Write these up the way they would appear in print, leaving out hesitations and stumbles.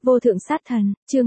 Vô thượng sát thần, chương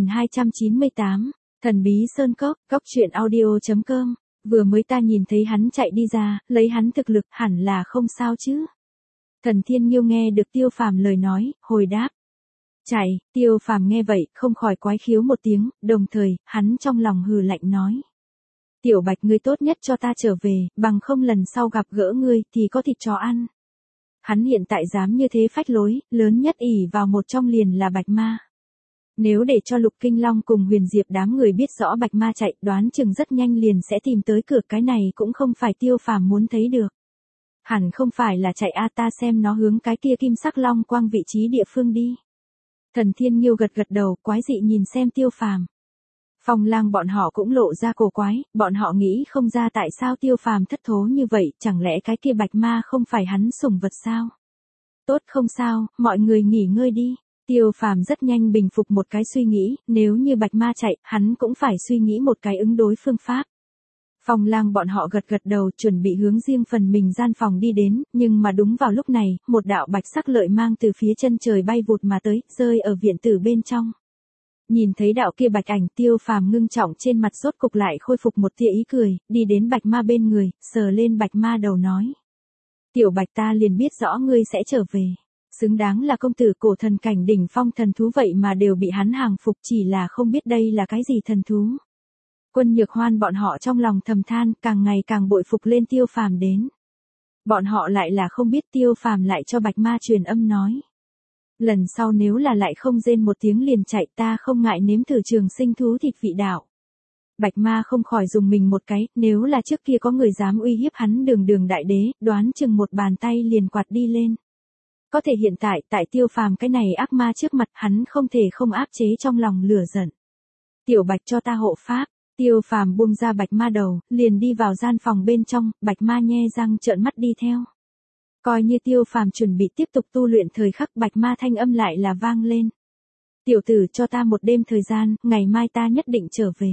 2298, thần bí sơn cốc, góc truyện audio.com, vừa mới ta nhìn thấy hắn chạy đi ra, lấy hắn thực lực hẳn là không sao chứ. Thần Thiên Nhiêu nghe được Tiêu Phàm lời nói, hồi đáp. Chạy, Tiêu Phàm nghe vậy, không khỏi quái khiếu một tiếng, đồng thời, hắn trong lòng hừ lạnh nói. Tiểu Bạch ngươi tốt nhất cho ta trở về, bằng không lần sau gặp gỡ ngươi thì có thịt chó ăn. Hắn hiện tại dám như thế phách lối, lớn nhất ỷ vào một trong liền là Bạch Ma. Nếu để cho Lục Kinh Long cùng Huyền Diệp đám người biết rõ Bạch Ma chạy, đoán chừng rất nhanh liền sẽ tìm tới cửa, cái này cũng không phải Tiêu Phàm muốn thấy được. Hẳn không phải là chạy ta xem nó hướng cái kia kim sắc long quang vị trí địa phương đi. Thần Thiên Nhiêu gật gật đầu, quái dị nhìn xem Tiêu Phàm. Phong Lang bọn họ cũng lộ ra cổ quái, bọn họ nghĩ không ra tại sao Tiêu Phàm thất thố như vậy, chẳng lẽ cái kia Bạch Ma không phải hắn sủng vật sao? Tốt không sao, mọi người nghỉ ngơi đi. Tiêu Phàm rất nhanh bình phục một cái suy nghĩ, nếu như Bạch Ma chạy, hắn cũng phải suy nghĩ một cái ứng đối phương pháp. Phong Lang bọn họ gật gật đầu, chuẩn bị hướng riêng phần mình gian phòng đi đến, nhưng mà đúng vào lúc này, một đạo bạch sắc lợi mang từ phía chân trời bay vụt mà tới, rơi ở viện tử bên trong. Nhìn thấy đạo kia bạch ảnh, Tiêu Phàm ngưng trọng trên mặt rốt cục lại khôi phục một tia ý cười, đi đến Bạch Ma bên người, sờ lên Bạch Ma đầu nói. Tiểu Bạch ta liền biết rõ ngươi sẽ trở về. Xứng đáng là công tử cổ thần cảnh đỉnh phong thần thú vậy mà đều bị hắn hàng phục, chỉ là không biết đây là cái gì thần thú. Quân Nhược Hoan bọn họ trong lòng thầm than, càng ngày càng bội phục lên Tiêu Phàm đến. Bọn họ lại là không biết Tiêu Phàm lại cho Bạch Ma truyền âm nói. Lần sau nếu là lại không rên một tiếng liền chạy, ta không ngại nếm thử trường sinh thú thịt vị đạo. Bạch Ma không khỏi dùng mình một cái, nếu là trước kia có người dám uy hiếp hắn đường đại đế, đoán chừng một bàn tay liền quạt đi lên. Có thể hiện tại, tại Tiêu Phàm cái này ác ma trước mặt, hắn không thể không áp chế trong lòng lửa giận. Tiểu Bạch cho ta hộ pháp. Tiêu Phàm buông ra Bạch Ma đầu, liền đi vào gian phòng bên trong, Bạch Ma nhe răng trợn mắt đi theo. Coi như Tiêu Phàm chuẩn bị tiếp tục tu luyện thời khắc, Bạch Ma thanh âm lại là vang lên. Tiểu tử cho ta một đêm thời gian, ngày mai ta nhất định trở về.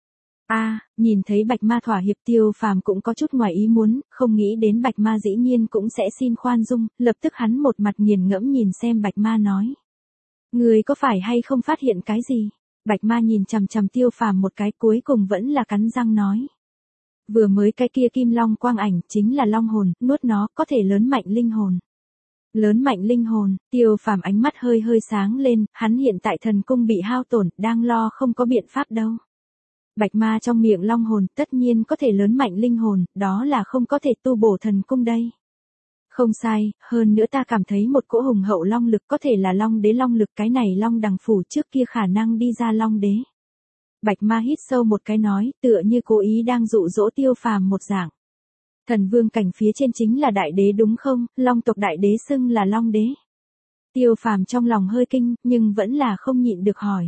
Nhìn thấy Bạch Ma thỏa hiệp, Tiêu Phàm cũng có chút ngoài ý muốn, không nghĩ đến Bạch Ma dĩ nhiên cũng sẽ xin khoan dung, lập tức hắn một mặt nghiền ngẫm nhìn xem Bạch Ma nói. Người có phải hay không phát hiện cái gì? Bạch Ma nhìn chằm chằm Tiêu Phàm một cái, cuối cùng vẫn là cắn răng nói. Vừa mới cái kia kim long quang ảnh chính là long hồn, nuốt nó có thể lớn mạnh linh hồn. Lớn mạnh linh hồn, Tiêu Phàm ánh mắt hơi sáng lên, hắn hiện tại thần cung bị hao tổn, đang lo không có biện pháp đâu. Bạch Ma trong miệng long hồn tất nhiên có thể lớn mạnh linh hồn, đó là không có thể tu bổ thần cung đây. Không sai, hơn nữa ta cảm thấy một cỗ hùng hậu long lực có thể là long đế long lực, cái này long đằng phủ trước kia khả năng đi ra long đế. Bạch Ma hít sâu một cái nói, tựa như cố ý đang dụ dỗ Tiêu Phàm một dạng. Thần vương cảnh phía trên chính là đại đế đúng không, long tộc đại đế xưng là long đế. Tiêu Phàm trong lòng hơi kinh, nhưng vẫn là không nhịn được hỏi.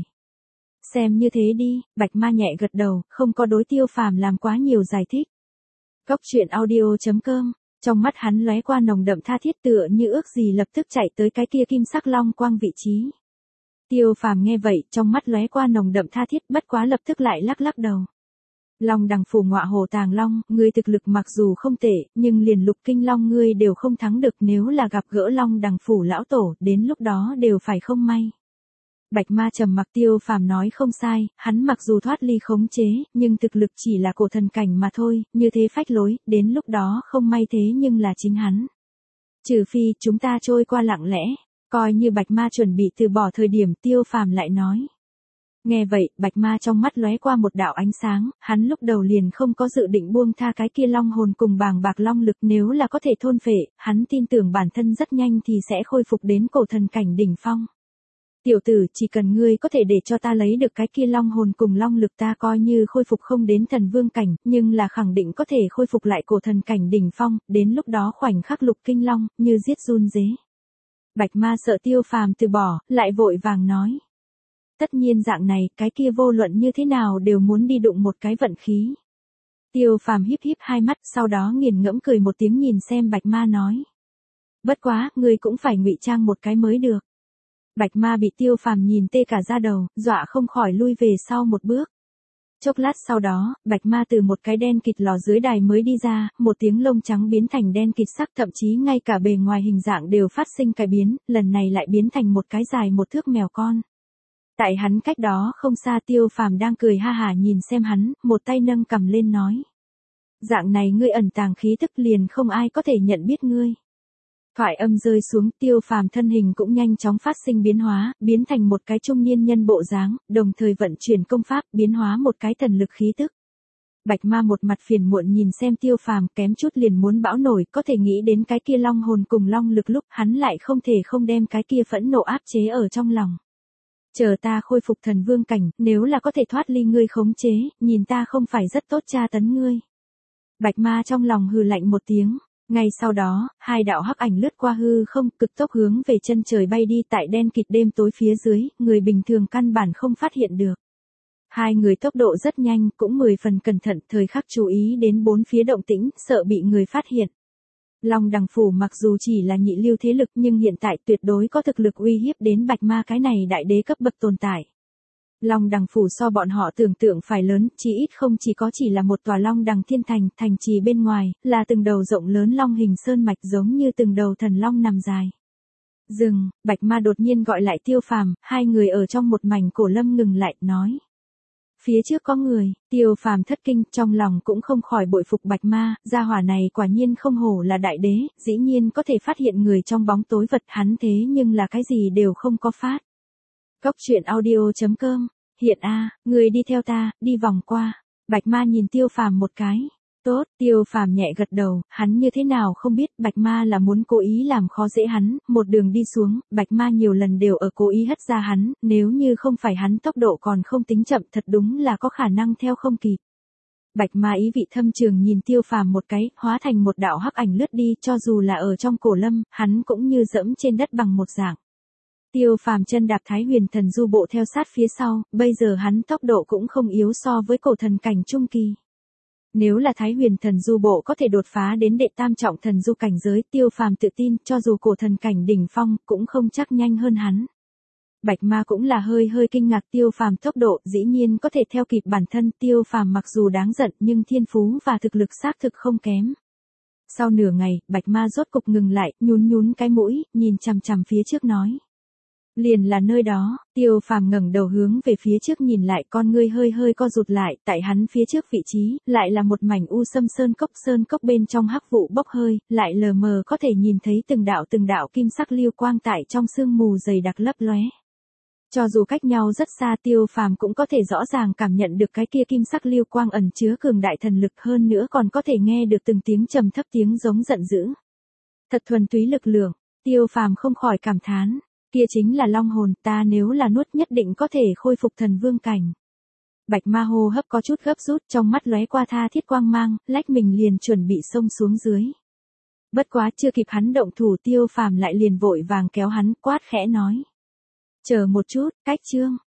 Xem như thế đi, Bạch Ma nhẹ gật đầu, không có đối Tiêu Phàm làm quá nhiều giải thích. Góc truyện audio.com, trong mắt hắn lóe qua nồng đậm tha thiết, tựa như ước gì lập tức chạy tới cái kia kim sắc long quang vị trí. Tiêu Phàm nghe vậy, trong mắt lóe qua nồng đậm tha thiết, bất quá lập tức lại lắc đầu. Long đằng phủ ngọa hồ tàng long, ngươi thực lực mặc dù không tệ, nhưng liền Lục Kinh Long ngươi đều không thắng được, nếu là gặp gỡ Long đằng phủ lão tổ, đến lúc đó đều phải không may. Bạch Ma trầm mặc. Tiêu Phàm nói không sai, hắn mặc dù thoát ly khống chế, nhưng thực lực chỉ là cổ thần cảnh mà thôi, như thế phách lối, đến lúc đó không may thế nhưng là chính hắn. Trừ phi chúng ta trôi qua lặng lẽ, coi như Bạch Ma chuẩn bị từ bỏ thời điểm, Tiêu Phàm lại nói. Nghe vậy, Bạch Ma trong mắt lóe qua một đạo ánh sáng, hắn lúc đầu liền không có dự định buông tha cái kia long hồn cùng bàng bạc long lực, nếu là có thể thôn phệ, hắn tin tưởng bản thân rất nhanh thì sẽ khôi phục đến cổ thần cảnh đỉnh phong. Tiểu tử, chỉ cần ngươi có thể để cho ta lấy được cái kia long hồn cùng long lực, ta coi như khôi phục không đến thần vương cảnh, nhưng là khẳng định có thể khôi phục lại cổ thần cảnh đỉnh phong, đến lúc đó khoảnh khắc Lục Kinh Long, như giết run dế. Bạch Ma sợ Tiêu Phàm từ bỏ, lại vội vàng nói. Tất nhiên dạng này, cái kia vô luận như thế nào đều muốn đi đụng một cái vận khí. Tiêu Phàm híp hai mắt, sau đó nghiền ngẫm cười một tiếng nhìn xem Bạch Ma nói. Bất quá, ngươi cũng phải ngụy trang một cái mới được. Bạch Ma bị Tiêu Phàm nhìn tê cả da đầu, dọa không khỏi lui về sau một bước. Chốc lát sau đó, Bạch Ma từ một cái đen kịt lò dưới đài mới đi ra, một tiếng lông trắng biến thành đen kịt sắc, thậm chí ngay cả bề ngoài hình dạng đều phát sinh cải biến, lần này lại biến thành một cái dài một thước mèo con. Tại hắn cách đó không xa Tiêu Phàm đang cười ha hả nhìn xem hắn, một tay nâng cằm lên nói. Dạng này ngươi ẩn tàng khí tức liền không ai có thể nhận biết ngươi. Thoại âm rơi xuống, Tiêu Phàm thân hình cũng nhanh chóng phát sinh biến hóa, biến thành một cái trung niên nhân bộ dáng, đồng thời vận chuyển công pháp, biến hóa một cái thần lực khí tức. Bạch Ma một mặt phiền muộn nhìn xem Tiêu Phàm, kém chút liền muốn bão nổi, có thể nghĩ đến cái kia long hồn cùng long lực lúc, hắn lại không thể không đem cái kia phẫn nộ áp chế ở trong lòng. Chờ ta khôi phục thần vương cảnh, nếu là có thể thoát ly ngươi khống chế, nhìn ta không phải rất tốt tra tấn ngươi. Bạch Ma trong lòng hừ lạnh một tiếng. Ngay sau đó, hai đạo hắc ảnh lướt qua hư không, cực tốc hướng về chân trời bay đi, tại đen kịt đêm tối phía dưới, người bình thường căn bản không phát hiện được. Hai người tốc độ rất nhanh, cũng 10 phần cẩn thận, thời khắc chú ý đến bốn phía động tĩnh, sợ bị người phát hiện. Long Đằng Phủ mặc dù chỉ là nhị lưu thế lực nhưng hiện tại tuyệt đối có thực lực uy hiếp đến Bạch Ma cái này đại đế cấp bậc tồn tại. Long Đằng Phủ so bọn họ tưởng tượng phải lớn, chỉ ít không chỉ là một tòa Long Đằng Thiên Thành, thành trì bên ngoài, là từng đầu rộng lớn long hình sơn mạch giống như từng đầu thần long nằm dài. Dừng, Bạch Ma đột nhiên gọi lại Tiêu Phàm, hai người ở trong một mảnh cổ lâm ngừng lại, nói. Phía trước có người, Tiêu Phàm thất kinh, trong lòng cũng không khỏi bội phục Bạch Ma, gia hỏa này quả nhiên không hổ là đại đế, dĩ nhiên có thể phát hiện người trong bóng tối vật, hắn thế nhưng là cái gì đều không có phát. Cốc truyện audio.com, hiện người đi theo ta, đi vòng qua. Bạch Ma nhìn Tiêu Phàm một cái. Tốt, Tiêu Phàm nhẹ gật đầu, hắn như thế nào không biết, Bạch Ma là muốn cố ý làm khó dễ hắn, một đường đi xuống, Bạch Ma nhiều lần đều ở cố ý hất ra hắn, nếu như không phải hắn tốc độ còn không tính chậm thật đúng là có khả năng theo không kịp. Bạch Ma ý vị thâm trường nhìn Tiêu Phàm một cái, hóa thành một đạo hắc ảnh lướt đi, cho dù là ở trong cổ lâm, hắn cũng như dẫm trên đất bằng một dạng. Tiêu Phàm chân đạp Thái Huyền Thần Du bộ theo sát phía sau, bây giờ hắn tốc độ cũng không yếu so với cổ thần cảnh trung kỳ. Nếu là Thái Huyền Thần Du bộ có thể đột phá đến đệ tam trọng thần du cảnh giới, Tiêu Phàm tự tin, cho dù cổ thần cảnh đỉnh phong, cũng không chắc nhanh hơn hắn. Bạch Ma cũng là hơi kinh ngạc Tiêu Phàm tốc độ, dĩ nhiên có thể theo kịp bản thân, Tiêu Phàm mặc dù đáng giận, nhưng thiên phú và thực lực xác thực không kém. Sau nửa ngày, Bạch Ma rốt cục ngừng lại, nhún cái mũi, nhìn chằm chằm phía trước nói. Liền là nơi đó, Tiêu Phàm ngẩng đầu hướng về phía trước nhìn lại, con ngươi hơi co rụt lại, tại hắn phía trước vị trí, lại là một mảnh u sâm sơn cốc bên trong hắc vụ bốc hơi, lại lờ mờ có thể nhìn thấy từng đạo kim sắc lưu quang tại trong sương mù dày đặc lấp lóe. Cho dù cách nhau rất xa, Tiêu Phàm cũng có thể rõ ràng cảm nhận được cái kia kim sắc lưu quang ẩn chứa cường đại thần lực, hơn nữa còn có thể nghe được từng tiếng trầm thấp tiếng giống giận dữ. Thật thuần túy lực lượng, Tiêu Phàm không khỏi cảm thán. Kia chính là long hồn, ta nếu là nuốt nhất định có thể khôi phục thần vương cảnh. Bạch Ma hô hấp có chút gấp rút, trong mắt lóe qua tha thiết quang mang, lách mình liền chuẩn bị xông xuống dưới. Bất quá chưa kịp hắn động thủ, Tiêu Phàm lại liền vội vàng kéo hắn, quát khẽ nói. Chờ một chút, cách chương.